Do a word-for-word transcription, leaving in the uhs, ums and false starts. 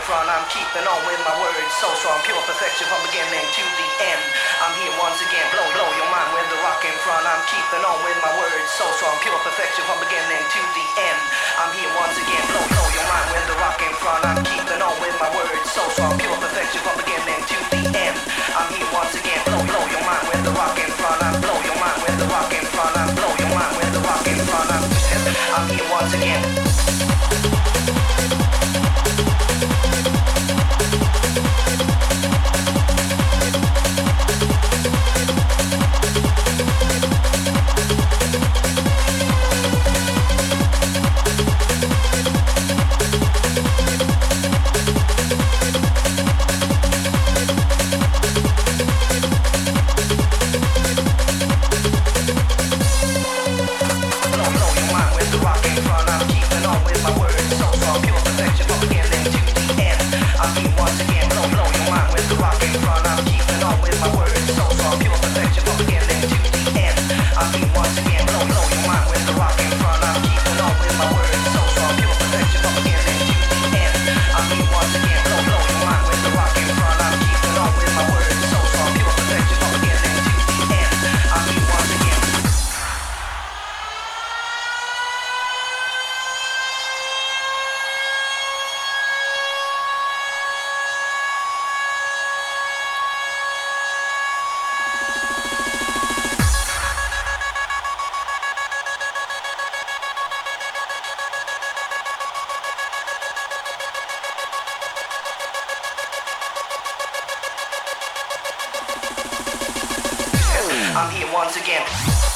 front. I'm keeping on with my words, so strong, pure perfection from beginning to the end. I'm here once again, blow, blow your mind with the rock in front. I'm keeping on with my words, so strong, pure perfection from beginning to the end. I'm here once again, blow, blow your mind with the rock in front. I'm keeping on with my words, so strong, pure perfection from beginning to the end. I'm here once again, blow, blow your mind with the rock in front. I'm blow your mind with the rock in front. I'm blow your mind with the rock in front. I'm, I'm here once again. I'm here once again.